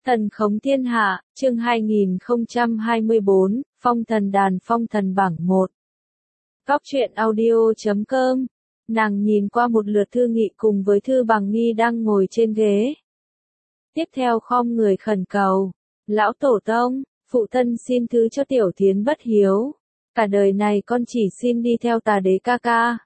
Thần khống thiên hạ, chương 2024, phong thần đàn phong thần bảng 1. Góc truyện audio.com. Nàng nhìn qua một lượt Thư Nghị cùng với Thư Bằng Nghi đang ngồi trên ghế. Tiếp theo khom người khẩn cầu. Lão Tổ Tông, phụ thân xin thứ cho Tiểu Thiến bất hiếu. Cả đời này con chỉ xin đi theo Tà Đế ca ca.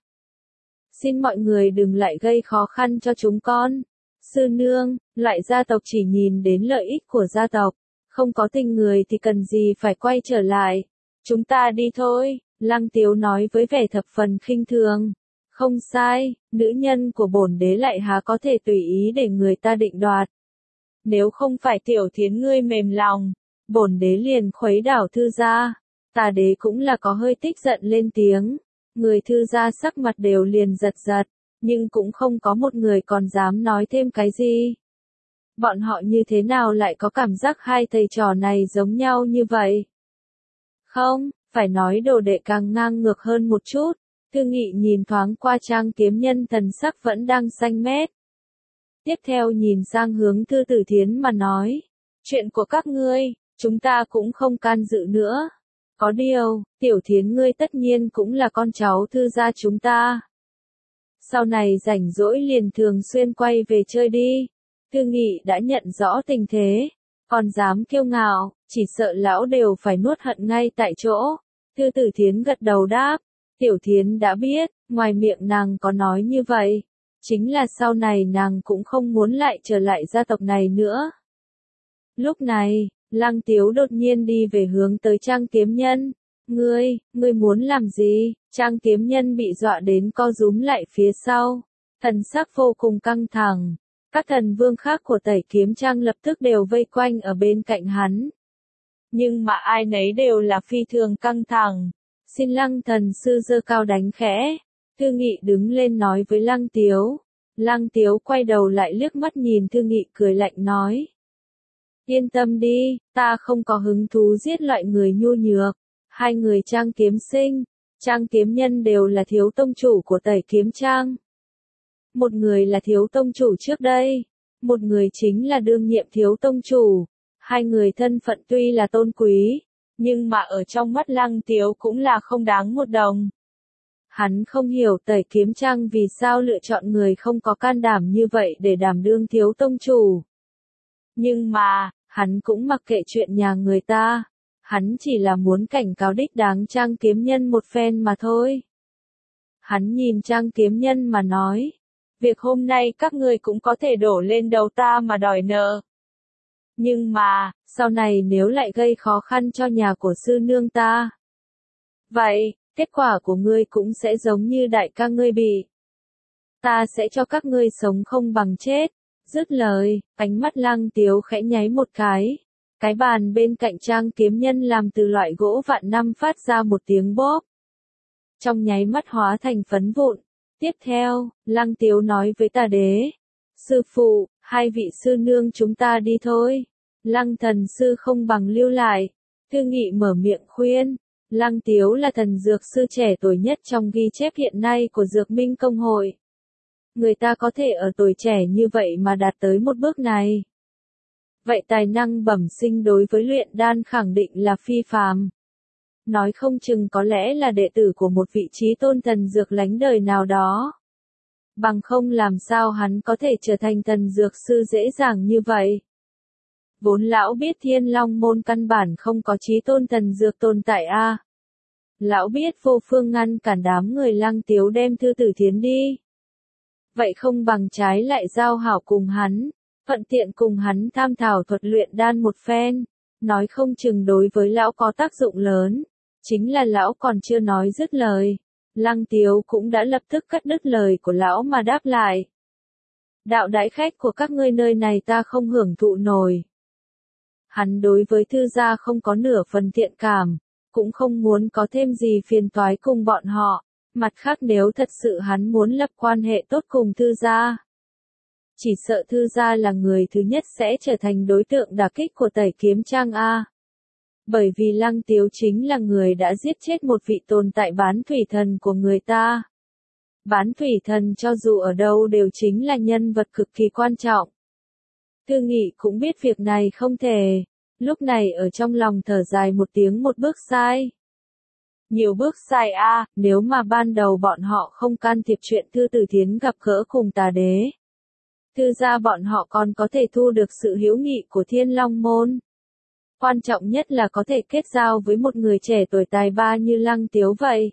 Xin mọi người đừng lại gây khó khăn cho chúng con. Sư nương, loại gia tộc chỉ nhìn đến lợi ích của gia tộc, không có tình người thì cần gì phải quay trở lại. Chúng ta đi thôi, Lăng Tiếu nói với vẻ thập phần khinh thường. Không sai, nữ nhân của bổn đế lại há có thể tùy ý để người ta định đoạt. Nếu không phải Tiểu Thiến ngươi mềm lòng, bổn đế liền khuấy đảo Thư gia. Tà Đế cũng là có hơi tức giận lên tiếng. Người Thư gia sắc mặt đều liền giật giật, nhưng cũng không có một người còn dám nói thêm cái gì. Bọn họ như thế nào lại có cảm giác hai thầy trò này giống nhau như vậy? Không, phải nói đồ đệ càng ngang ngược hơn một chút. Thư Nghị nhìn thoáng qua Trang Kiếm Nhân, thần sắc vẫn đang xanh mét. Tiếp theo nhìn sang hướng Thư Tử Thiến mà nói. Chuyện của các ngươi, chúng ta cũng không can dự nữa. Có điều, Tiểu Thiến ngươi tất nhiên cũng là con cháu Thư gia chúng ta. Sau này rảnh rỗi liền thường xuyên quay về chơi đi. Thư Nghị đã nhận rõ tình thế, còn dám kiêu ngạo, chỉ sợ lão đều phải nuốt hận ngay tại chỗ. Thư Tử Thiến gật đầu đáp, Tiểu Thiến đã biết, ngoài miệng nàng có nói như vậy, chính là sau này nàng cũng không muốn lại trở lại gia tộc này nữa. Lúc này, Lăng Tiếu đột nhiên đi về hướng tới Trang Kiếm Nhân. Ngươi muốn làm gì? Trang Kiếm Nhân bị dọa đến co rúm lại phía sau. Thần sắc vô cùng căng thẳng. Các thần vương khác của Tẩy Kiếm Trang lập tức đều vây quanh ở bên cạnh hắn. Nhưng mà ai nấy đều là phi thường căng thẳng. Xin Lăng thần sư giơ cao đánh khẽ. Thư Nghị đứng lên nói với Lăng Tiếu. Lăng Tiếu quay đầu lại liếc mắt nhìn Thư Nghị cười lạnh nói. Yên tâm đi, ta không có hứng thú giết loại người nhu nhược. Hai người Trang Kiếm Sinh, Trang Kiếm Nhân đều là thiếu tông chủ của Tẩy Kiếm Trang. Một người là thiếu tông chủ trước đây, một người chính là đương nhiệm thiếu tông chủ. Hai người thân phận tuy là tôn quý, nhưng mà ở trong mắt Lăng Tiếu cũng là không đáng một đồng. Hắn không hiểu Tẩy Kiếm Trang vì sao lựa chọn người không có can đảm như vậy để đảm đương thiếu tông chủ. Nhưng mà, hắn cũng mặc kệ chuyện nhà người ta. Hắn chỉ là muốn cảnh cáo đích đáng Trang Kiếm Nhân một phen mà thôi. Hắn nhìn Trang Kiếm Nhân mà nói. Việc hôm nay các ngươi cũng có thể đổ lên đầu ta mà đòi nợ. Nhưng mà, sau này nếu lại gây khó khăn cho nhà của sư nương ta. Vậy, kết quả của ngươi cũng sẽ giống như đại ca ngươi bị. Ta sẽ cho các ngươi sống không bằng chết. Dứt lời, ánh mắt Lăng Tiếu khẽ nháy một cái. Cái bàn bên cạnh Trang Kiếm Nhân làm từ loại gỗ vạn năm phát ra một tiếng bóp. Trong nháy mắt hóa thành phấn vụn. Tiếp theo, Lăng Tiếu nói với Tà Đế. Sư phụ, hai vị sư nương chúng ta đi thôi. Lăng thần sư không bằng lưu lại. Thư Nghị mở miệng khuyên. Lăng Tiếu là thần dược sư trẻ tuổi nhất trong ghi chép hiện nay của Dược Minh Công hội. Người ta có thể ở tuổi trẻ như vậy mà đạt tới một bước này. Vậy tài năng bẩm sinh đối với luyện đan khẳng định là phi phàm. Nói không chừng có lẽ là đệ tử của một vị trí tôn thần dược lánh đời nào đó. Bằng không làm sao hắn có thể trở thành thần dược sư dễ dàng như vậy. Vốn lão biết Thiên Long môn căn bản không có trí tôn thần dược tồn tại a. Lão biết vô phương ngăn cản đám người Lăng Tiếu đem Thư Tử Thiến đi. Vậy không bằng trái lại giao hảo cùng hắn. Thuận tiện cùng hắn tham thảo thuật luyện đan một phen, nói không chừng đối với lão có tác dụng lớn. Chính là lão còn chưa nói dứt lời, Lăng Tiếu cũng đã lập tức cắt đứt lời của lão mà đáp lại. Đạo đãi khách của các ngươi nơi này ta không hưởng thụ nổi. Hắn đối với Thư gia không có nửa phần thiện cảm, cũng không muốn có thêm gì phiền toái cùng bọn họ. Mặt khác nếu thật sự hắn muốn lập quan hệ tốt cùng Thư gia, chỉ sợ Thư gia là người thứ nhất sẽ trở thành đối tượng đả kích của Tẩy Kiếm Trang a. Bởi vì Lăng Tiếu chính là người đã giết chết một vị tồn tại bán thủy thần của người ta. Bán thủy thần cho dù ở đâu đều chính là nhân vật cực kỳ quan trọng. Thư Nghị cũng biết việc này không thể, lúc này ở trong lòng thở dài một tiếng, một bước sai. Nhiều bước sai a, nếu mà ban đầu bọn họ không can thiệp chuyện Thư Tử Thiến gặp gỡ cùng tà đế. Thư gia bọn họ còn có thể thu được sự hữu nghị của Thiên Long Môn. Quan trọng nhất là có thể kết giao với một người trẻ tuổi tài ba như Lăng Tiếu vậy.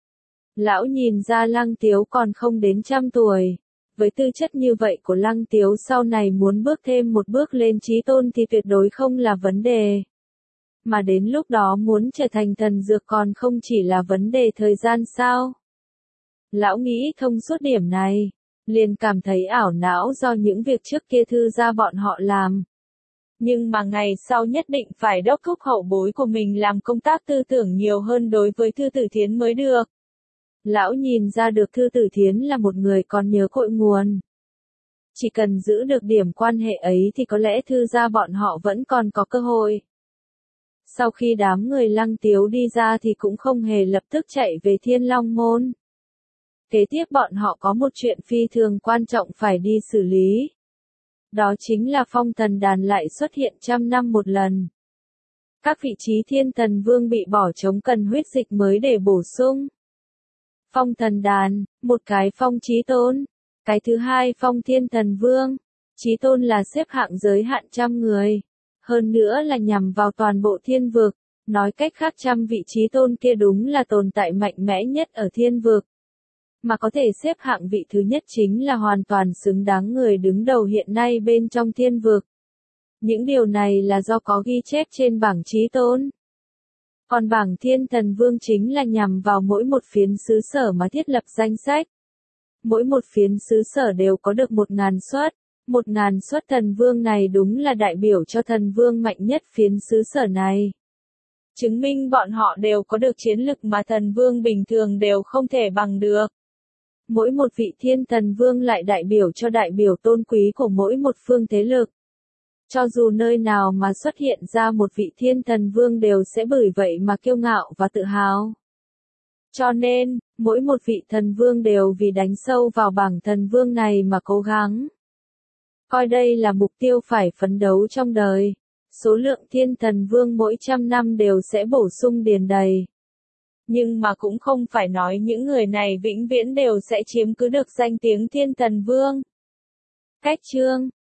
Lão nhìn ra Lăng Tiếu còn không đến 100 tuổi. Với tư chất như vậy của Lăng Tiếu sau này muốn bước thêm một bước lên chí tôn thì tuyệt đối không là vấn đề. Mà đến lúc đó muốn trở thành thần dược còn không chỉ là vấn đề thời gian sao? Lão nghĩ thông suốt điểm này, liền cảm thấy ảo não do những việc trước kia Thư gia bọn họ làm. Nhưng mà ngày sau nhất định phải đốc thúc hậu bối của mình làm công tác tư tưởng nhiều hơn đối với Thư Tử Thiến mới được. Lão nhìn ra được Thư Tử Thiến là một người còn nhớ cội nguồn. Chỉ cần giữ được điểm quan hệ ấy thì có lẽ Thư gia bọn họ vẫn còn có cơ hội. Sau khi đám người Lăng Tiếu đi ra thì cũng không hề lập tức chạy về Thiên Long Môn. Kế tiếp bọn họ có một chuyện phi thường quan trọng phải đi xử lý. Đó chính là Phong Thần Đàn lại xuất hiện 100 năm một lần. Các vị trí Thiên Thần Vương bị bỏ trống cần huyết dịch mới để bổ sung. Phong Thần Đàn, một cái phong chí tôn, cái thứ hai phong Thiên Thần Vương. Chí tôn là xếp hạng giới hạn 100 người, hơn nữa là nhằm vào toàn bộ thiên vực, nói cách khác 100 vị chí tôn kia đúng là tồn tại mạnh mẽ nhất ở thiên vực. Mà có thể xếp hạng vị thứ nhất chính là hoàn toàn xứng đáng người đứng đầu hiện nay bên trong thiên vực. Những điều này là do có ghi chép trên bảng chí tôn. Còn bảng Thiên Thần Vương chính là nhằm vào mỗi một phiến xứ sở mà thiết lập danh sách. Mỗi một phiến xứ sở đều có được 1000 suất. 1000 suất thần vương này đúng là đại biểu cho thần vương mạnh nhất phiến xứ sở này. Chứng minh bọn họ đều có được chiến lực mà thần vương bình thường đều không thể bằng được. Mỗi một vị thiên thần vương lại đại biểu cho đại biểu tôn quý của mỗi một phương thế lực. Cho dù nơi nào mà xuất hiện ra một vị thiên thần vương đều sẽ bởi vậy mà kiêu ngạo và tự hào. Cho nên, mỗi một vị thần vương đều vì đánh sâu vào bảng thần vương này mà cố gắng. Coi đây là mục tiêu phải phấn đấu trong đời. Số lượng thiên thần vương mỗi 100 năm đều sẽ bổ sung điền đầy. Nhưng mà cũng không phải nói những người này vĩnh viễn đều sẽ chiếm cứ được danh tiếng thiên thần vương. Cách chương